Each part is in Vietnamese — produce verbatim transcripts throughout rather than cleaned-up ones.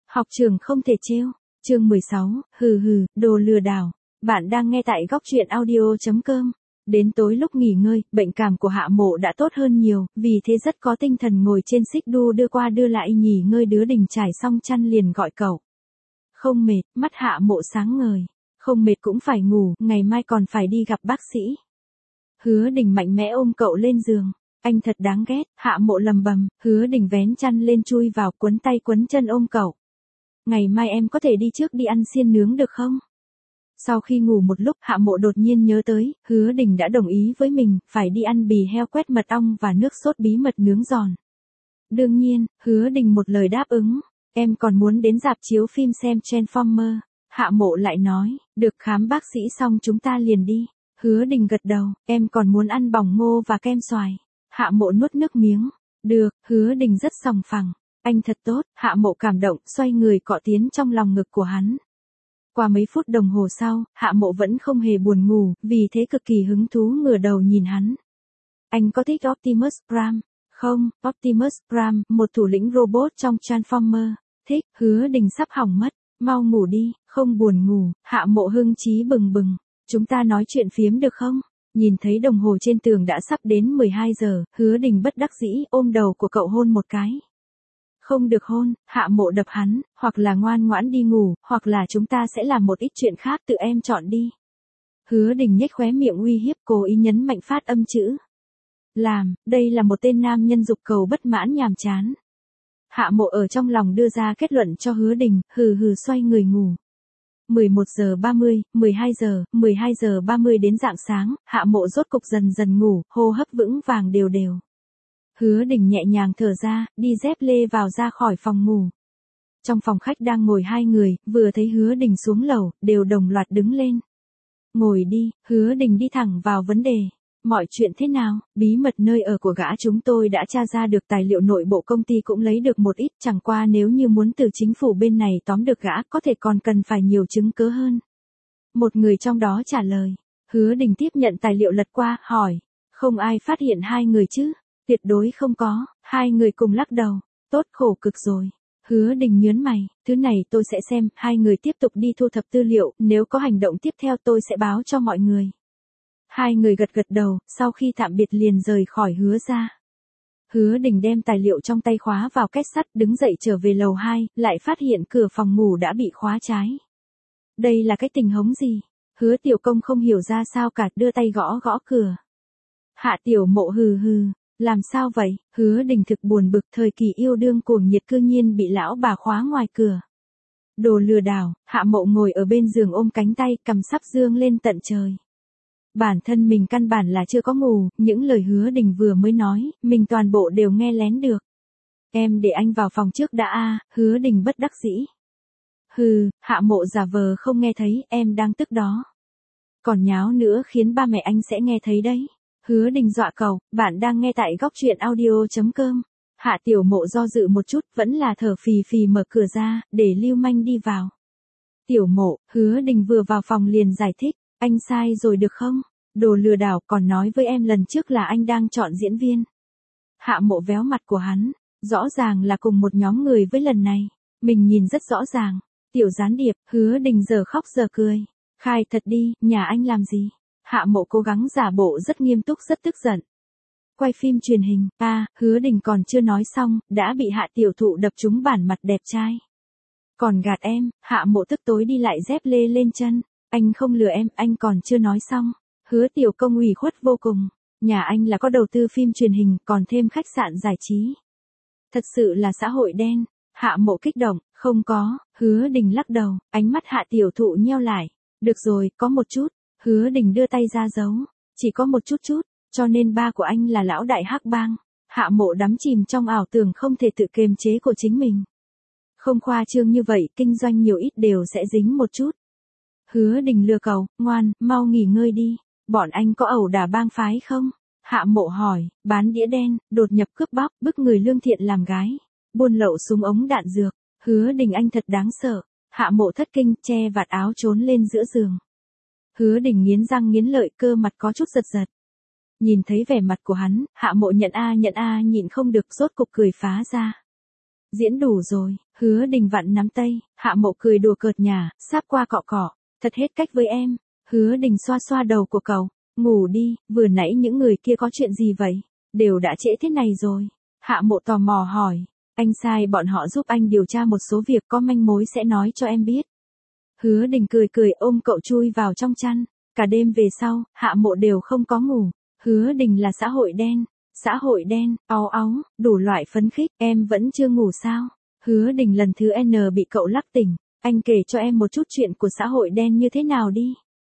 Học trường không thể trêu. Chương mười sáu, hừ hừ, đồ lừa đảo. Bạn đang nghe tại góc truyện audio chấm com. Đến tối lúc nghỉ ngơi, bệnh cảm của Hạ Mộ đã tốt hơn nhiều, vì thế rất có tinh thần ngồi trên xích đu đưa qua đưa lại nghỉ ngơi. Đứa Đình trải xong chăn liền gọi cậu. Không mệt, mắt Hạ Mộ sáng ngời. Không mệt cũng phải ngủ, ngày mai còn phải đi gặp bác sĩ. Hứa Đình mạnh mẽ ôm cậu lên giường. Anh thật đáng ghét, Hạ Mộ lầm bầm. Hứa Đình vén chăn lên chui vào, quấn tay quấn chân ôm cậu. Ngày mai em có thể đi trước đi ăn xiên nướng được không? Sau khi ngủ một lúc, Hạ Mộ đột nhiên nhớ tới, Hứa Đình đã đồng ý với mình, phải đi ăn bì heo quét mật ong và nước sốt bí mật nướng giòn. Đương nhiên, Hứa Đình một lời đáp ứng. Em còn muốn đến rạp chiếu phim xem Transformer. Hạ Mộ lại nói, được, khám bác sĩ xong chúng ta liền đi. Hứa Đình gật đầu, em còn muốn ăn bỏng ngô và kem xoài. Hạ Mộ nuốt nước miếng. Được, Hứa Đình rất sòng phẳng. Anh thật tốt, Hạ Mộ cảm động, xoay người cọ tiến trong lòng ngực của hắn. Qua mấy phút đồng hồ sau, Hạ Mộ vẫn không hề buồn ngủ, vì thế cực kỳ hứng thú ngửa đầu nhìn hắn. Anh có thích Optimus Prime? Không, Optimus Prime, một thủ lĩnh robot trong Transformer. Thích. Hứa Đình sắp hỏng mất. Mau ngủ đi, không buồn ngủ. Hạ Mộ hưng chí bừng bừng. Chúng ta nói chuyện phiếm được không? Nhìn thấy đồng hồ trên tường đã sắp đến mười hai giờ, Hứa Đình bất đắc dĩ ôm đầu của cậu hôn một cái. Không được hôn. Hạ Mộ đập hắn, hoặc là ngoan ngoãn đi ngủ, hoặc là chúng ta sẽ làm một ít chuyện khác, tự em chọn đi. Hứa Đình nhếch khóe miệng uy hiếp, cố ý nhấn mạnh phát âm chữ làm. Đây là một tên nam nhân dục cầu bất mãn nhàm chán. Hạ Mộ ở trong lòng đưa ra kết luận cho Hứa Đình, hừ hừ xoay người ngủ. mười một giờ ba mươi, mười hai giờ, mười hai giờ ba mươi đến rạng sáng, Hạ Mộ rốt cục dần dần ngủ, hô hấp vững vàng đều đều. Hứa Đình nhẹ nhàng thở ra, đi dép lê vào ra khỏi phòng ngủ. Trong phòng khách đang ngồi hai người, vừa thấy Hứa Đình xuống lầu, đều đồng loạt đứng lên. Ngồi đi. Hứa Đình đi thẳng vào vấn đề. Mọi chuyện thế nào? Bí mật nơi ở của gã chúng tôi đã tra ra được, tài liệu nội bộ công ty cũng lấy được một ít, chẳng qua nếu như muốn từ chính phủ bên này tóm được gã, có thể còn cần phải nhiều chứng cứ hơn. Một người trong đó trả lời. Hứa Đình tiếp nhận tài liệu lật qua, hỏi. Không ai phát hiện hai người chứ? Tuyệt đối không có. Hai người cùng lắc đầu. Tốt, khổ cực rồi. Hứa Đình nhớn mày. Thứ này tôi sẽ xem. Hai người tiếp tục đi thu thập tư liệu, nếu có hành động tiếp theo tôi sẽ báo cho mọi người. Hai người gật gật đầu, sau khi tạm biệt liền rời khỏi Hứa ra. Hứa Đình đem tài liệu trong tay khóa vào két sắt, đứng dậy trở về lầu hai, lại phát hiện cửa phòng ngủ đã bị khóa trái. Đây là cái tình huống gì? Hứa Tiểu Công không hiểu ra sao cả, đưa tay gõ gõ cửa. Hạ Tiểu Mộ hừ hừ. Làm sao vậy? Hứa Đình thực buồn bực, thời kỳ yêu đương cuồng nhiệt cư nhiên bị lão bà khóa ngoài cửa. Đồ lừa đảo. Hạ Mộ ngồi ở bên giường ôm cánh tay, cầm sắp dương lên tận trời. Bản thân mình căn bản là chưa có ngủ, những lời Hứa Đình vừa mới nói, mình toàn bộ đều nghe lén được. Em để anh vào phòng trước đã a. Hứa Đình bất đắc dĩ. Hừ. Hạ Mộ giả vờ không nghe thấy, em đang tức đó. Còn nháo nữa khiến ba mẹ anh sẽ nghe thấy đấy. Hứa Đình dọa cậu. Bạn đang nghe tại góc truyện audio chấm com. Hạ Tiểu Mộ do dự một chút, vẫn là thở phì phì mở cửa ra, để Lưu Manh đi vào. Tiểu Mộ. Hứa Đình vừa vào phòng liền giải thích. Anh sai rồi được không? Đồ lừa đảo, còn nói với em lần trước là anh đang chọn diễn viên. Hạ Mộ véo mặt của hắn. Rõ ràng là cùng một nhóm người với lần này. Mình nhìn rất rõ ràng. Tiểu gián điệp. Hứa Đình giờ khóc giờ cười. Khai thật đi, nhà anh làm gì? Hạ Mộ cố gắng giả bộ rất nghiêm túc, rất tức giận. Quay phim truyền hình. À, Hứa Đình còn chưa nói xong, đã bị Hạ Tiểu Thụ đập trúng bản mặt đẹp trai. Còn gạt em. Hạ Mộ tức tối đi lại dép lê lên chân. Anh không lừa em, anh còn chưa nói xong. Hứa Tiểu Công ủy khuất vô cùng. Nhà anh là có đầu tư phim truyền hình, còn thêm khách sạn giải trí. Thật sự là xã hội đen. Hạ Mộ kích động. Không có. Hứa Đình lắc đầu, ánh mắt Hạ Tiểu Thụ nheo lại. Được rồi, có một chút. Hứa Đình đưa tay ra giấu. Chỉ có một chút chút, cho nên ba của anh là lão đại hắc bang. Hạ Mộ đắm chìm trong ảo tưởng không thể tự kiềm chế của chính mình. Không khoa trương như vậy, kinh doanh nhiều ít đều sẽ dính một chút. Hứa Đình lừa cậu, ngoan, mau nghỉ ngơi đi. Bọn anh có ẩu đả bang phái không? Hạ Mộ hỏi. Bán đĩa đen, đột nhập cướp bóc, bức người lương thiện làm gái, buôn lậu súng ống đạn dược. Hứa Đình anh thật đáng sợ. Hạ Mộ thất kinh, che vạt áo trốn lên giữa giường. Hứa Đình nghiến răng nghiến lợi, cơ mặt có chút giật giật. Nhìn thấy vẻ mặt của hắn, Hạ Mộ nhận a nhận a nhịn không được, rốt cục cười phá ra. Diễn đủ rồi, Hứa Đình vặn nắm tay, Hạ Mộ cười đùa cợt nhả, sáp qua cọ cọ, thật hết cách với em. Hứa Đình xoa xoa đầu của cậu, ngủ đi, vừa nãy những người kia có chuyện gì vậy? Đều đã trễ thế này rồi. Hạ Mộ tò mò hỏi, anh sai bọn họ giúp anh điều tra một số việc, có manh mối sẽ nói cho em biết. Hứa Đình cười cười ôm cậu chui vào trong chăn, cả đêm về sau, Hạ Mộ đều không có ngủ. Hứa Đình là xã hội đen, xã hội đen, áu áu, đủ loại phấn khích, em vẫn chưa ngủ sao? Hứa Đình lần thứ N bị cậu lắc tỉnh, anh kể cho em một chút chuyện của xã hội đen như thế nào đi.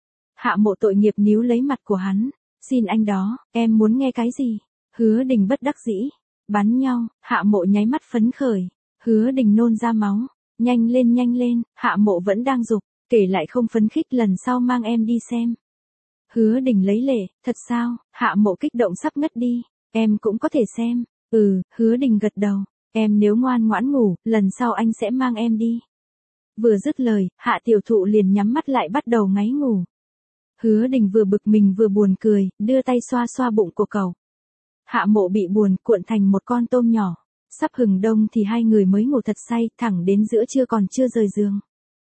Hạ Mộ tội nghiệp níu lấy mặt của hắn, xin anh đó, em muốn nghe cái gì? Hứa Đình bất đắc dĩ, bắn nhau, Hạ Mộ nháy mắt phấn khởi, Hứa Đình nôn ra máu, nhanh lên nhanh lên, Hạ Mộ vẫn đang giục, kể lại không phấn khích lần sau mang em đi xem. Hứa Đình lấy lệ, thật sao? Hạ Mộ kích động sắp ngất đi, em cũng có thể xem. Ừ, Hứa Đình gật đầu, em nếu ngoan ngoãn ngủ, lần sau anh sẽ mang em đi. Vừa dứt lời, Hạ Tiểu Thụ liền nhắm mắt lại bắt đầu ngáy ngủ. Hứa Đình vừa bực mình vừa buồn cười, đưa tay xoa xoa bụng của cậu. Hạ Mộ bị buồn, cuộn thành một con tôm nhỏ. Sắp hừng đông thì hai người mới ngủ thật say, thẳng đến giữa trưa còn chưa rời giường.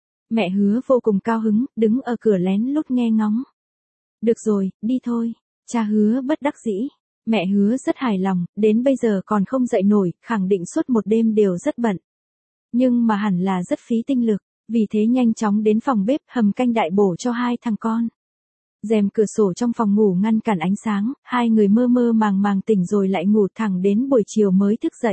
Mẹ Hứa vô cùng cao hứng, đứng ở cửa lén lút nghe ngóng. Được rồi, đi thôi. Cha Hứa bất đắc dĩ. Mẹ Hứa rất hài lòng, đến bây giờ còn không dậy nổi, khẳng định suốt một đêm đều rất bận. Nhưng mà hẳn là rất phí tinh lực, vì thế nhanh chóng đến phòng bếp hầm canh đại bổ cho hai thằng con. Rèm cửa sổ trong phòng ngủ ngăn cản ánh sáng, hai người mơ mơ màng màng tỉnh rồi lại ngủ thẳng đến buổi chiều mới thức dậy.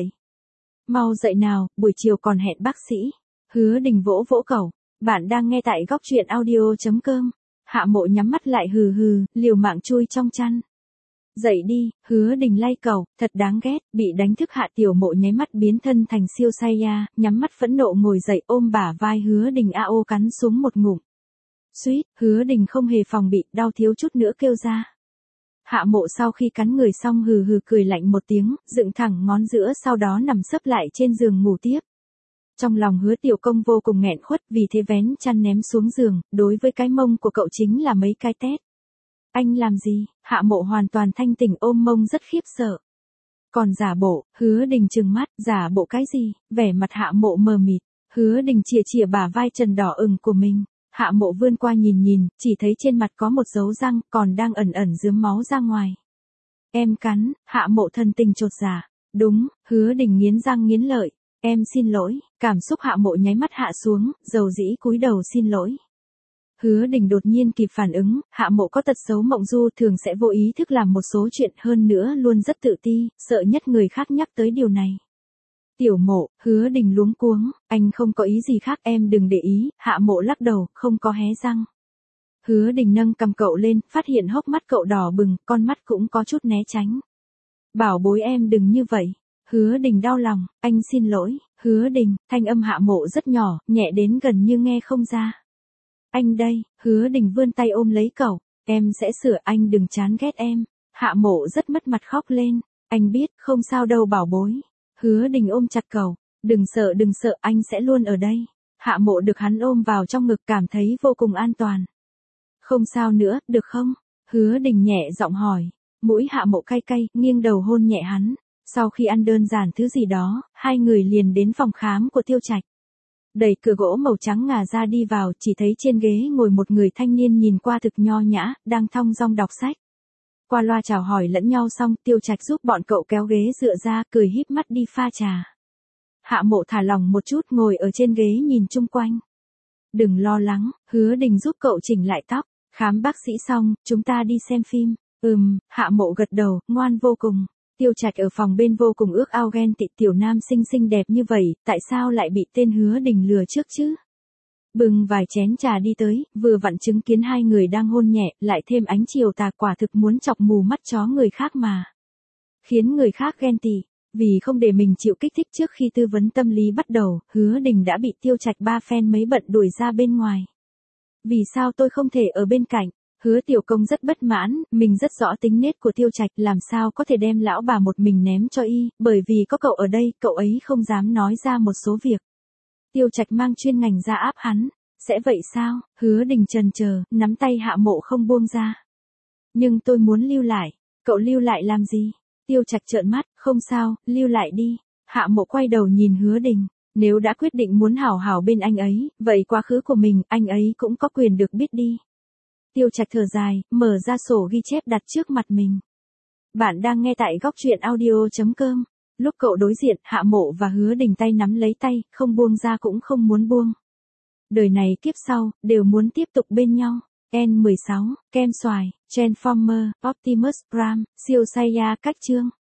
Mau dậy nào, buổi chiều còn hẹn bác sĩ. Hứa Đình vỗ vỗ cậu, bạn đang nghe tại góc truyện audio chấm com. Hạ Mộ nhắm mắt lại hừ hừ, liều mạng chui trong chăn. Dậy đi, Hứa Đình lay cậu, thật đáng ghét, bị đánh thức Hạ Tiểu Mộ nháy mắt biến thân thành siêu saiya, nhắm mắt phẫn nộ ngồi dậy ôm bả vai Hứa Đình a ô cắn xuống một ngụm. Suýt, Hứa Đình không hề phòng bị, đau thiếu chút nữa kêu ra. Hạ Mộ sau khi cắn người xong hừ hừ cười lạnh một tiếng, dựng thẳng ngón giữa sau đó nằm sấp lại trên giường ngủ tiếp. Trong lòng Hứa Tiểu Công vô cùng nghẹn khuất vì thế vén chăn ném xuống giường, đối với cái mông của cậu chính là mấy cái tét. Anh làm gì? Hạ Mộ hoàn toàn thanh tỉnh ôm mông rất khiếp sợ. Còn giả bộ, Hứa Đình trừng mắt, giả bộ cái gì? Vẻ mặt Hạ Mộ mờ mịt, Hứa Đình chìa chìa bả vai trần đỏ ửng của mình. Hạ Mộ vươn qua nhìn nhìn, chỉ thấy trên mặt có một dấu răng, còn đang ẩn ẩn rướm máu ra ngoài. Em cắn, Hạ Mộ thần tình chột dạ. Đúng, Hứa Đình nghiến răng nghiến lợi. Em xin lỗi, cảm xúc Hạ Mộ nháy mắt hạ xuống, dầu dĩ cúi đầu xin lỗi. Hứa Đình đột nhiên kịp phản ứng, Hạ Mộ có tật xấu mộng du thường sẽ vô ý thức làm một số chuyện, hơn nữa luôn rất tự ti, sợ nhất người khác nhắc tới điều này. Tiểu Mộ, Hứa Đình luống cuống, anh không có ý gì khác, em đừng để ý. Hạ Mộ lắc đầu, không có hé răng. Hứa Đình nâng cầm cậu lên, phát hiện hốc mắt cậu đỏ bừng, con mắt cũng có chút né tránh. Bảo bối em đừng như vậy. Hứa Đình đau lòng, anh xin lỗi. Hứa Đình, thanh âm Hạ Mộ rất nhỏ, nhẹ đến gần như nghe không ra. Anh đây, Hứa Đình vươn tay ôm lấy cậu, em sẽ sửa, anh đừng chán ghét em. Hạ Mộ rất mất mặt khóc lên, anh biết, không sao đâu bảo bối. Hứa Đình ôm chặt cậu, đừng sợ đừng sợ, anh sẽ luôn ở đây. Hạ Mộ được hắn ôm vào trong ngực cảm thấy vô cùng an toàn. Không sao nữa, được không? Hứa Đình nhẹ giọng hỏi, mũi Hạ Mộ cay cay, nghiêng đầu hôn nhẹ hắn. Sau khi ăn đơn giản thứ gì đó, hai người liền đến phòng khám của Tiêu Trạch. Đẩy cửa gỗ màu trắng ngà ra đi vào, chỉ thấy trên ghế ngồi một người thanh niên nhìn qua thực nho nhã, đang thong dong đọc sách. Qua loa chào hỏi lẫn nhau xong, Tiêu Trạch giúp bọn cậu kéo ghế dựa ra, cười híp mắt đi pha trà. Hạ Mộ thả lỏng một chút ngồi ở trên ghế nhìn chung quanh. Đừng lo lắng, Hứa Đình giúp cậu chỉnh lại tóc. Khám bác sĩ xong, chúng ta đi xem phim. Ừm, Hạ Mộ gật đầu, ngoan vô cùng. Tiêu Trạch ở phòng bên vô cùng ước ao ghen tị tiểu nam xinh xinh đẹp như vậy, tại sao lại bị tên Hứa Đình lừa trước chứ? Bưng vài chén trà đi tới, vừa vặn chứng kiến hai người đang hôn nhẹ, lại thêm ánh chiều tà, quả thực muốn chọc mù mắt chó người khác mà. Khiến người khác ghen tị, vì không để mình chịu kích thích trước khi tư vấn tâm lý bắt đầu, Hứa Đình đã bị Tiêu Trạch ba phen mấy bận đuổi ra bên ngoài. Vì sao tôi không thể ở bên cạnh? Hứa Tiểu Công rất bất mãn, mình rất rõ tính nết của Tiêu Trạch, làm sao có thể đem lão bà một mình ném cho y, bởi vì có cậu ở đây, cậu ấy không dám nói ra một số việc. Tiêu Trạch mang chuyên ngành ra áp hắn, sẽ vậy sao? Hứa Đình chần chờ, nắm tay Hạ Mộ không buông ra. Nhưng tôi muốn lưu lại, cậu lưu lại làm gì? Tiêu Trạch trợn mắt, không sao, lưu lại đi. Hạ Mộ quay đầu nhìn Hứa Đình. Nếu đã quyết định muốn hảo hảo bên anh ấy, vậy quá khứ của mình, anh ấy cũng có quyền được biết đi. Tiêu Trạch thở dài, mở ra sổ ghi chép đặt trước mặt mình. Bạn đang nghe tại góc truyện audio.com. Lúc cậu đối diện, Hạ Mộ và Hứa Đình tay nắm lấy tay, không buông ra cũng không muốn buông. Đời này kiếp sau, đều muốn tiếp tục bên nhau. N mười sáu, kem xoài, Transformer, Optimus Prime, siêu Saiya cách chương.